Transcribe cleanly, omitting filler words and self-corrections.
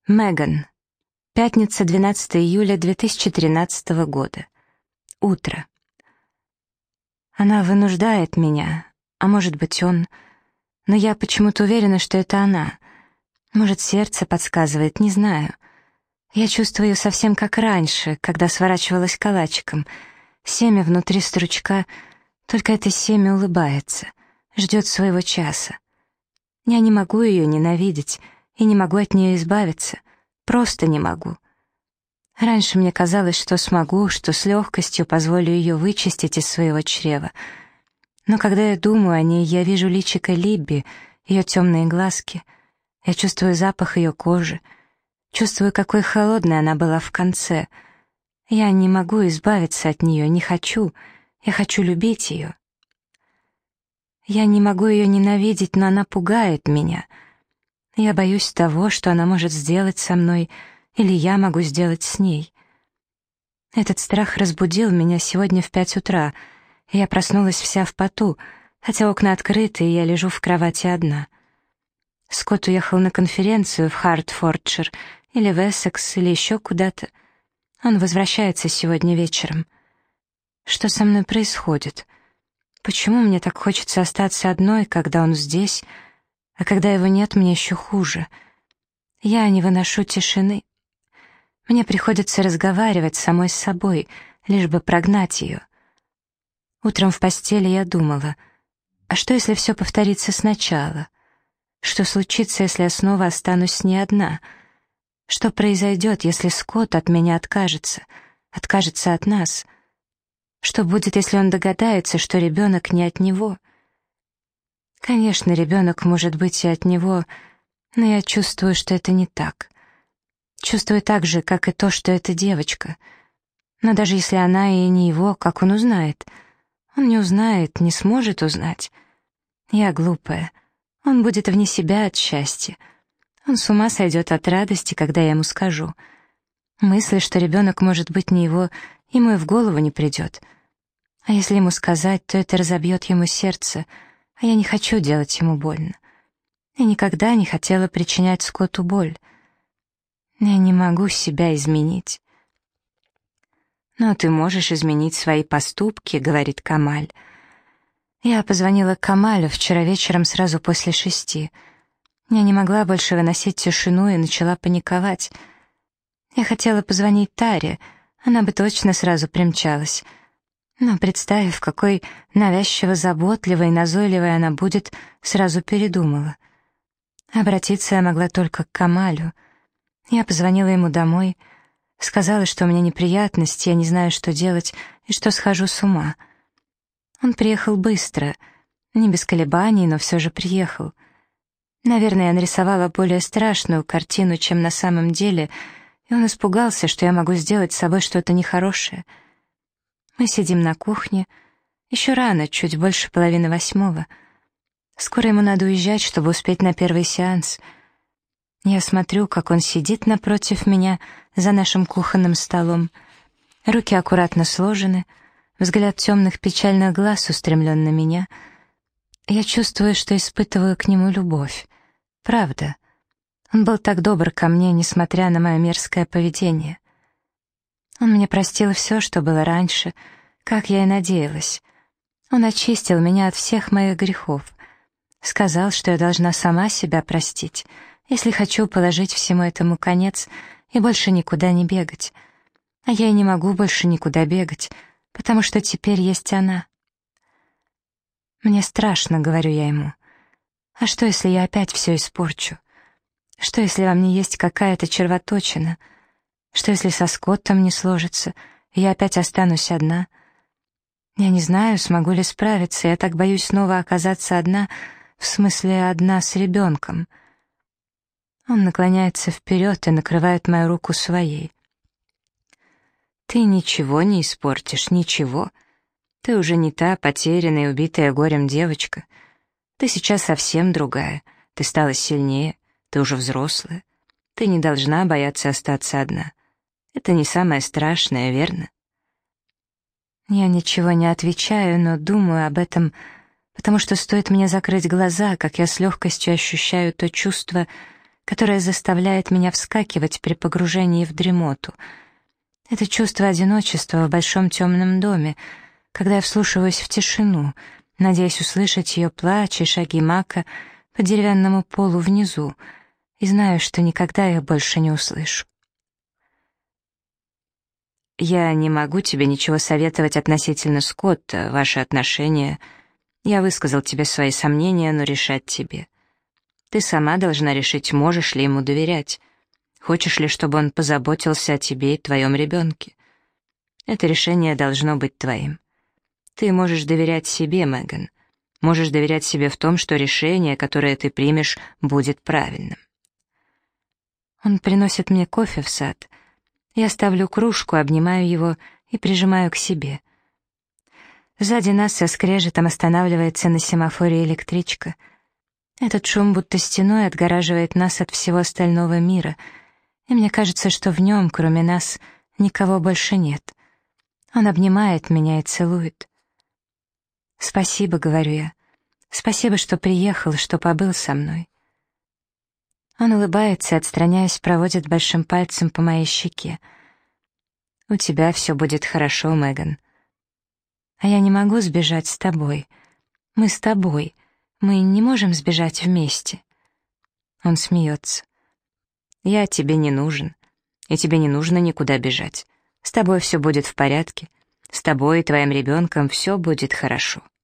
Меган. Пятница, 12 июля 2013 года. Утро. Она вынуждает меня, а может быть он, но я почему-то уверена, что это она. Может, сердце подсказывает, не знаю. Я чувствую ее совсем как раньше, когда сворачивалась калачиком. Семя внутри стручка, только это семя улыбается, ждет своего часа. Я не могу ее ненавидеть и не могу от нее избавиться, просто не могу. Раньше мне казалось, что смогу, что с легкостью позволю ее вычистить из своего чрева. Но когда я думаю о ней, я вижу личико Либби, ее темные глазки. Я чувствую запах ее кожи, чувствую, какой холодной она была в конце. Я не могу избавиться от нее, не хочу. Я хочу любить ее. Я не могу ее ненавидеть, но она пугает меня. Я боюсь того, что она может сделать со мной, или я могу сделать с ней. Этот страх разбудил меня сегодня в 5 утра, и я проснулась вся в поту, хотя окна открыты, и я лежу в кровати одна. Скотт уехал на конференцию в Хартфордшир, или в Эссекс, или еще куда-то. Он возвращается сегодня вечером. Что со мной происходит? Почему мне так хочется остаться одной, когда он здесь, а когда его нет, мне еще хуже? Я не выношу тишины. Мне приходится разговаривать самой с собой, лишь бы прогнать ее. Утром в постели я думала, а что, если все повторится сначала? Что случится, если я снова останусь с ней одна? Что произойдет, если Скотт от меня откажется от нас? Что будет, если он догадается, что ребенок не от него? Конечно, ребенок может быть и от него, но я чувствую, что это не так. Чувствую так же, как и то, что это девочка. Но даже если она и не его, как он узнает? Он не узнает, не сможет узнать. Я глупая. Он будет вне себя от счастья. Он с ума сойдет от радости, когда я ему скажу. Мысли, что ребенок может быть не его, ему и в голову не придет. А если ему сказать, то это разобьет ему сердце, а я не хочу делать ему больно. Я никогда не хотела причинять Скотту боль. Я не могу себя изменить. «Но ты можешь изменить свои поступки», — говорит Камаль. Я позвонила Камалю вчера вечером сразу после 6. Я не могла больше выносить тишину и начала паниковать. Я хотела позвонить Таре, она бы точно сразу примчалась. Но, представив, какой навязчиво заботливой и назойливой она будет, сразу передумала. Обратиться я могла только к Камалю. Я позвонила ему домой, сказала, что у меня неприятности, я не знаю, что делать, и что схожу с ума. Он приехал быстро, не без колебаний, но все же приехал. Наверное, я нарисовала более страшную картину, чем на самом деле, и он испугался, что я могу сделать с собой что-то нехорошее. Мы сидим на кухне. Еще рано, чуть больше 7:30. Скоро ему надо уезжать, чтобы успеть на первый сеанс. Я смотрю, как он сидит напротив меня за нашим кухонным столом. Руки аккуратно сложены, взгляд темных печальных глаз устремлен на меня. Я чувствую, что испытываю к нему любовь. Правда. Он был так добр ко мне, несмотря на мое мерзкое поведение. Он мне простил все, что было раньше, как я и надеялась. Он очистил меня от всех моих грехов. Сказал, что я должна сама себя простить, если хочу положить всему этому конец и больше никуда не бегать. А я и не могу больше никуда бегать, потому что теперь есть она. Мне страшно, говорю я ему. А что, если я опять все испорчу? Что, если во мне есть какая-то червоточина? Что, если со Скоттом не сложится, и я опять останусь одна? Я не знаю, смогу ли справиться, я так боюсь снова оказаться одна, в смысле одна с ребенком. Он наклоняется вперед и накрывает мою руку своей. «Ты ничего не испортишь, ничего. Ты уже не та потерянная и убитая горем девочка. Ты сейчас совсем другая, ты стала сильнее, ты уже взрослая. Ты не должна бояться остаться одна. Это не самое страшное, верно?» Я ничего не отвечаю, но думаю об этом, потому что стоит мне закрыть глаза, как я с легкостью ощущаю то чувство, которое заставляет меня вскакивать при погружении в дремоту. Это чувство одиночества в большом темном доме, когда я вслушиваюсь в тишину, надеясь услышать ее плач и шаги Мака по деревянному полу внизу, и знаю, что никогда их больше не услышу. Я не могу тебе ничего советовать относительно Скотта, ваши отношения. Я высказал тебе свои сомнения, но решать тебе. Ты сама должна решить, можешь ли ему доверять. Хочешь ли, чтобы он позаботился о тебе и твоем ребенке? Это решение должно быть твоим. Ты можешь доверять себе, Меган. Можешь доверять себе в том, что решение, которое ты примешь, будет правильным. Он приносит мне кофе в сад. Я ставлю кружку, обнимаю его и прижимаю к себе. Сзади нас со скрежетом останавливается на семафоре электричка. Этот шум будто стеной отгораживает нас от всего остального мира, и мне кажется, что в нем, кроме нас, никого больше нет. Он обнимает меня и целует. «Спасибо», — говорю я. «Спасибо, что приехал, что побыл со мной». Он улыбается и, отстраняясь, проводит большим пальцем по моей щеке. «У тебя все будет хорошо, Меган. А я не могу сбежать с тобой. Мы с тобой. Мы не можем сбежать вместе». Он смеется. «Я тебе не нужен, и тебе не нужно никуда бежать. С тобой все будет в порядке. С тобой и твоим ребенком все будет хорошо».